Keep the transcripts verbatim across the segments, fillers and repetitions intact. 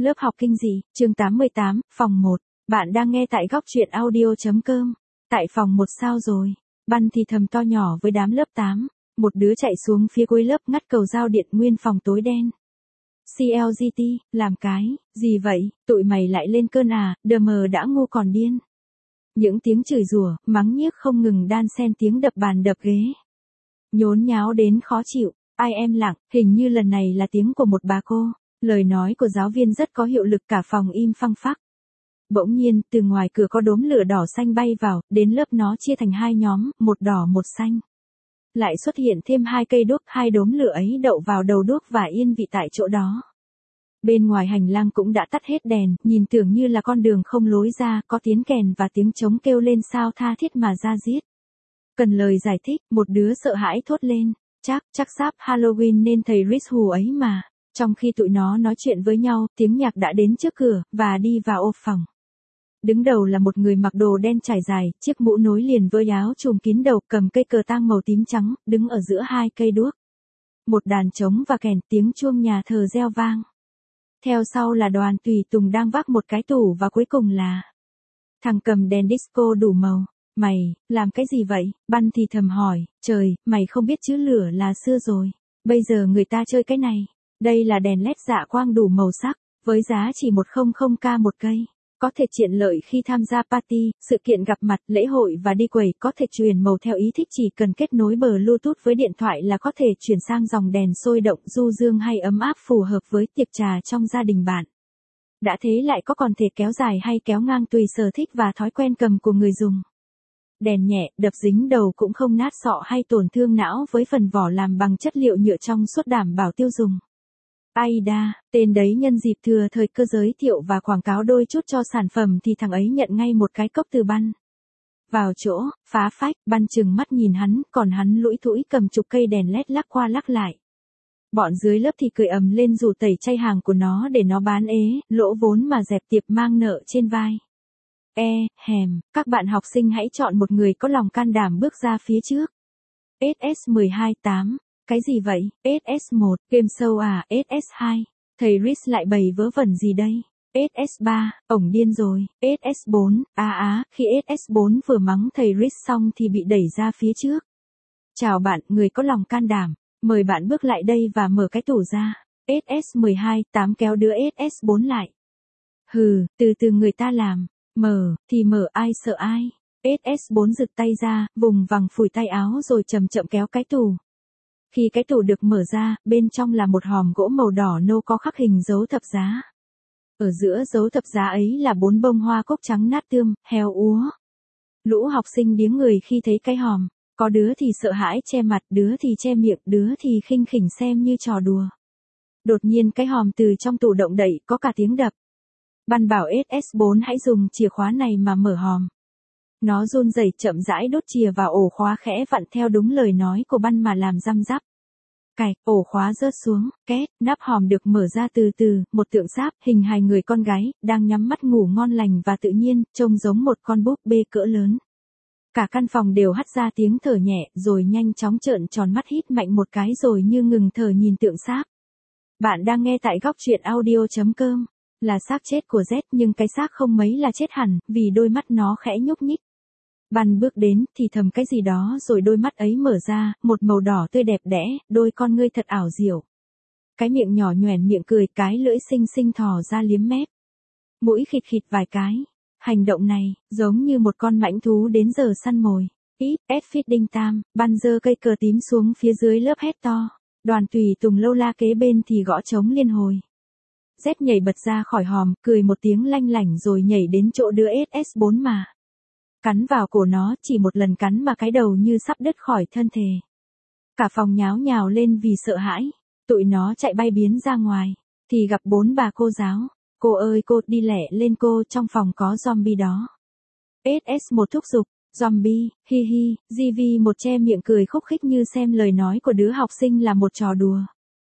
Lớp học kinh dị, chương tám mươi tám, phòng một. Bạn đang nghe tại góc truyện audio.com. Tại phòng một sao rồi? Băn thì thầm to nhỏ với đám lớp tám. Một đứa chạy xuống phía cuối lớp ngắt cầu giao điện nguyên phòng tối đen. xê lờ giê tê, làm cái, gì vậy, tụi mày lại lên cơn à, đờ mờ đã ngu còn điên. Những tiếng chửi rủa, mắng nhiếc không ngừng đan xen tiếng đập bàn đập ghế. Nhốn nháo đến khó chịu, ai em lặng, hình như lần này là tiếng của một bà cô. Lời nói của giáo viên rất có hiệu lực, cả phòng im phăng phắc. Bỗng nhiên, từ ngoài cửa có đốm lửa đỏ xanh bay vào, đến lớp nó chia thành hai nhóm, một đỏ một xanh. Lại xuất hiện thêm hai cây đuốc, hai đốm lửa ấy đậu vào đầu đuốc và yên vị tại chỗ đó. Bên ngoài hành lang cũng đã tắt hết đèn, nhìn tưởng như là con đường không lối ra, có tiếng kèn và tiếng trống kêu lên sao tha thiết mà ra giết. Cần lời giải thích, một đứa sợ hãi thốt lên, chắc, chắc sắp Halloween nên thầy Rich hù ấy mà. Trong khi tụi nó nói chuyện với nhau, tiếng nhạc đã đến trước cửa, và đi vào ô phòng. Đứng đầu là một người mặc đồ đen trải dài, chiếc mũ nối liền với áo trùm kín đầu, cầm cây cờ tang màu tím trắng, đứng ở giữa hai cây đuốc. Một đàn trống và kèn, tiếng chuông nhà thờ reo vang. Theo sau là đoàn tùy tùng đang vác một cái tủ, và cuối cùng là thằng cầm đèn disco đủ màu. Mày, làm cái gì vậy? Băn thì thầm hỏi, trời, mày không biết chứ, lửa là xưa rồi. Bây giờ người ta chơi cái này. Đây là đèn led dạ quang đủ màu sắc, với giá chỉ một trăm k một cây. Có thể tiện lợi khi tham gia party, sự kiện gặp mặt, lễ hội và đi quẩy, có thể truyền màu theo ý thích, chỉ cần kết nối Bluetooth với điện thoại là có thể chuyển sang dòng đèn sôi động, du dương hay ấm áp phù hợp với tiệc trà trong gia đình bạn. Đã thế lại có còn thể kéo dài hay kéo ngang tùy sở thích và thói quen cầm của người dùng. Đèn nhẹ, đập dính đầu cũng không nát sọ hay tổn thương não, với phần vỏ làm bằng chất liệu nhựa trong suốt đảm bảo tiêu dùng. Aida, tên đấy nhân dịp thừa thời cơ giới thiệu và quảng cáo đôi chút cho sản phẩm thì thằng ấy nhận ngay một cái cốc từ Băn. Vào chỗ, phá phách, Băn chừng mắt nhìn hắn, còn hắn lũi thũi cầm chục cây đèn led lắc qua lắc lại. Bọn dưới lớp thì cười ầm lên rủ tẩy chay hàng của nó để nó bán ế, lỗ vốn mà dẹp tiệp mang nợ trên vai. E, hèm, các bạn học sinh hãy chọn một người có lòng can đảm bước ra phía trước. ét ét mười hai tám. Cái gì vậy? ét ét một, game show à? ét ét hai, thầy Rich lại bày vớ vẩn gì đây? ét ét ba, ổng điên rồi. ét ét bốn, á á, khi ét ét bốn vừa mắng thầy Rich xong thì bị đẩy ra phía trước. Chào bạn, người có lòng can đảm. Mời bạn bước lại đây và mở cái tủ ra. ét ét mười hai tám kéo đứa ét ét bốn lại. Hừ, từ từ người ta làm. Mở, thì mở, ai sợ ai. ét ét bốn giựt tay ra, vùng vằng phủi tay áo rồi chậm chậm kéo cái tủ. Khi cái tủ được mở ra, bên trong là một hòm gỗ màu đỏ nâu có khắc hình dấu thập giá. Ở giữa dấu thập giá ấy là bốn bông hoa cúc trắng nát tươm, heo úa. Lũ học sinh điếng người khi thấy cái hòm, có đứa thì sợ hãi che mặt, đứa thì che miệng, đứa thì khinh khỉnh xem như trò đùa. Đột nhiên cái hòm từ trong tủ động đậy, có cả tiếng đập. Băn bảo ét ét bốn hãy dùng chìa khóa này mà mở hòm. Nó run rẩy chậm rãi đốt chìa vào ổ khóa, khẽ vặn theo đúng lời nói của Băn mà làm răm rắp. Cạch, ổ khóa rớt xuống, két, nắp hòm được mở ra từ từ, một tượng sáp, hình hài người con gái, đang nhắm mắt ngủ ngon lành và tự nhiên, trông giống một con búp bê cỡ lớn. Cả căn phòng đều hắt ra tiếng thở nhẹ, rồi nhanh chóng trợn tròn mắt hít mạnh một cái rồi như ngừng thở nhìn tượng sáp. Bạn đang nghe tại góc truyện audio.com. Là xác chết của Z, nhưng cái xác không mấy là chết hẳn, vì đôi mắt nó khẽ nhúc nhích. Băn bước đến, thì thầm cái gì đó rồi đôi mắt ấy mở ra, một màu đỏ tươi đẹp đẽ, đôi con ngươi thật ảo diệu. Cái miệng nhỏ nhoẻn miệng cười, cái lưỡi xinh xinh thò ra liếm mép. Mũi khịt khịt vài cái. Hành động này, giống như một con mãnh thú đến giờ săn mồi. Ít, ép feeding time, Băn giơ cây cờ tím xuống phía dưới lớp hét to. Đoàn tùy tùng lâu la kế bên thì gõ trống liên hồi. Z nhảy bật ra khỏi hòm, cười một tiếng lanh lảnh rồi nhảy đến chỗ đứa ét ét bốn mà. Cắn vào cổ nó, chỉ một lần cắn mà cái đầu như sắp đứt khỏi thân thể. Cả phòng nháo nhào lên vì sợ hãi. Tụi nó chạy bay biến ra ngoài. Thì gặp bốn bà cô giáo. Cô ơi cô, đi lẹ lên cô, trong phòng có zombie đó. ét ét một thúc giục. Zombie, hi hi, giê vê một che miệng cười khúc khích như xem lời nói của đứa học sinh là một trò đùa.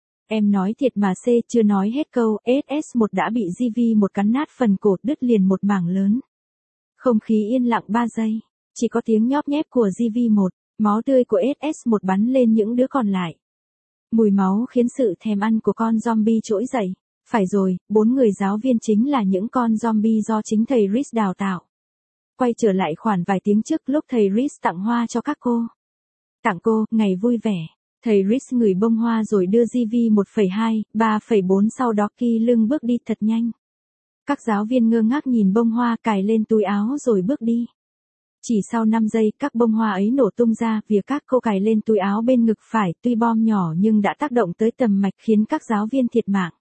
Em nói thiệt mà C, chưa nói hết câu, ét ét một đã bị giê vê một cắn nát phần cổ, đứt liền một mảng lớn. Không khí yên lặng ba giây, chỉ có tiếng nhóp nhép của giê vê một, máu tươi của ét ét một bắn lên những đứa còn lại. Mùi máu khiến sự thèm ăn của con zombie trỗi dậy. Phải rồi, bốn người giáo viên chính là những con zombie do chính thầy Reese đào tạo. Quay trở lại khoảng vài tiếng trước lúc thầy Reese tặng hoa cho các cô. Tặng cô, ngày vui vẻ. Thầy Reese ngửi bông hoa rồi đưa gi vi một phẩy hai, ba phẩy bốn sau đó ki lưng bước đi thật nhanh. Các giáo viên ngơ ngác nhìn bông hoa cài lên túi áo rồi bước đi. Chỉ sau năm giây các bông hoa ấy nổ tung ra, việc các cô cài lên túi áo bên ngực phải tuy bom nhỏ nhưng đã tác động tới tầm mạch khiến các giáo viên thiệt mạng.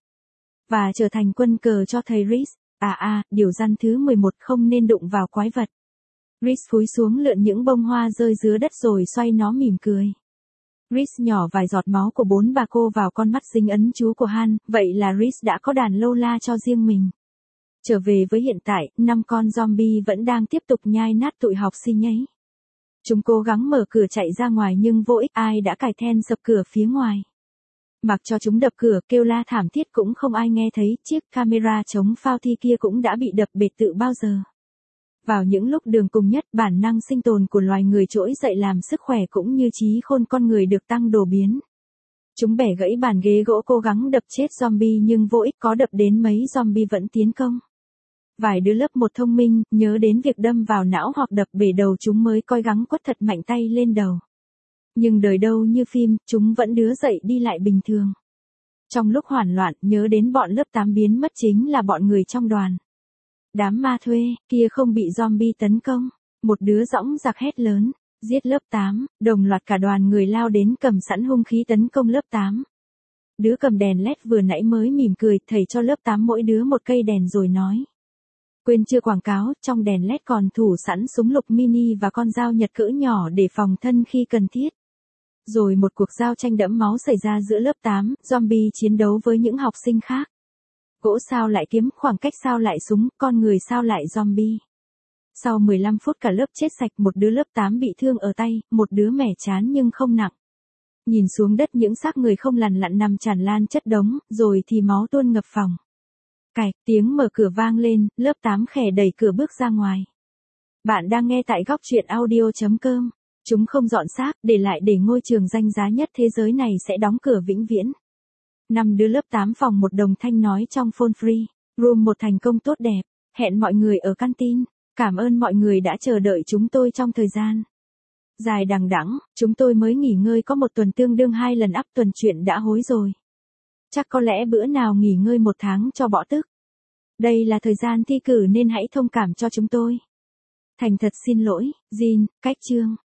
Và trở thành quân cờ cho thầy Reese. À à, điều răn thứ mười một không nên đụng vào quái vật. Reese cúi xuống lượn những bông hoa rơi dưới đất rồi xoay nó mỉm cười. Reese nhỏ vài giọt máu của bốn bà cô vào con mắt dính ấn chú của Han, vậy là Reese đã có đàn lâu la cho riêng mình. Trở về với hiện tại, năm con zombie vẫn đang tiếp tục nhai nát tụi học sinh ấy. Chúng cố gắng mở cửa chạy ra ngoài nhưng vô ích, ai đã cài then sập cửa phía ngoài. Mặc cho chúng đập cửa kêu la thảm thiết cũng không ai nghe thấy, chiếc camera chống phao thi kia cũng đã bị đập bệt tự bao giờ. Vào những lúc đường cùng nhất, bản năng sinh tồn của loài người trỗi dậy làm sức khỏe cũng như trí khôn con người được tăng đột biến. Chúng bẻ gãy bàn ghế gỗ cố gắng đập chết zombie nhưng vô ích, có đập đến mấy zombie vẫn tiến công. Vài đứa lớp một thông minh, nhớ đến việc đâm vào não hoặc đập bể đầu chúng mới coi gắng quất thật mạnh tay lên đầu. Nhưng đời đâu như phim, chúng vẫn đứa dậy đi lại bình thường. Trong lúc hoảng loạn, nhớ đến bọn lớp tám biến mất chính là bọn người trong đoàn. Đám ma thuê, kia không bị zombie tấn công. Một đứa dõng dạc hét lớn, giết lớp tám, đồng loạt cả đoàn người lao đến cầm sẵn hung khí tấn công lớp tám. Đứa cầm đèn led vừa nãy mới mỉm cười, thầy cho lớp tám mỗi đứa một cây đèn rồi nói. Quên chưa quảng cáo, trong đèn led còn thủ sẵn súng lục mini và con dao nhật cỡ nhỏ để phòng thân khi cần thiết. Rồi một cuộc giao tranh đẫm máu xảy ra giữa lớp tám, zombie chiến đấu với những học sinh khác. Gỗ sao lại kiếm, khoảng cách sao lại súng, con người sao lại zombie. Sau mười lăm phút cả lớp chết sạch, một đứa lớp tám bị thương ở tay, một đứa mẻ chán nhưng không nặng. Nhìn xuống đất những xác người không lằn lặn nằm tràn lan chất đống, rồi thì máu tuôn ngập phòng. Cạch, tiếng mở cửa vang lên, lớp tám khẽ đẩy cửa bước ra ngoài. Bạn đang nghe tại góc truyện audio chấm com. Chúng không dọn xác, để lại để ngôi trường danh giá nhất thế giới này sẽ đóng cửa vĩnh viễn. Năm đứa lớp tám phòng một đồng thanh nói trong phone free. Room một thành công tốt đẹp. Hẹn mọi người ở canteen. Cảm ơn mọi người đã chờ đợi chúng tôi trong thời gian dài đằng đẵng. Chúng tôi mới nghỉ ngơi có một tuần tương đương hai lần ắp tuần, chuyện đã hối rồi. Chắc có lẽ bữa nào nghỉ ngơi một tháng cho bỏ tức. Đây là thời gian thi cử nên hãy thông cảm cho chúng tôi. Thành thật xin lỗi, Jin, cách chương.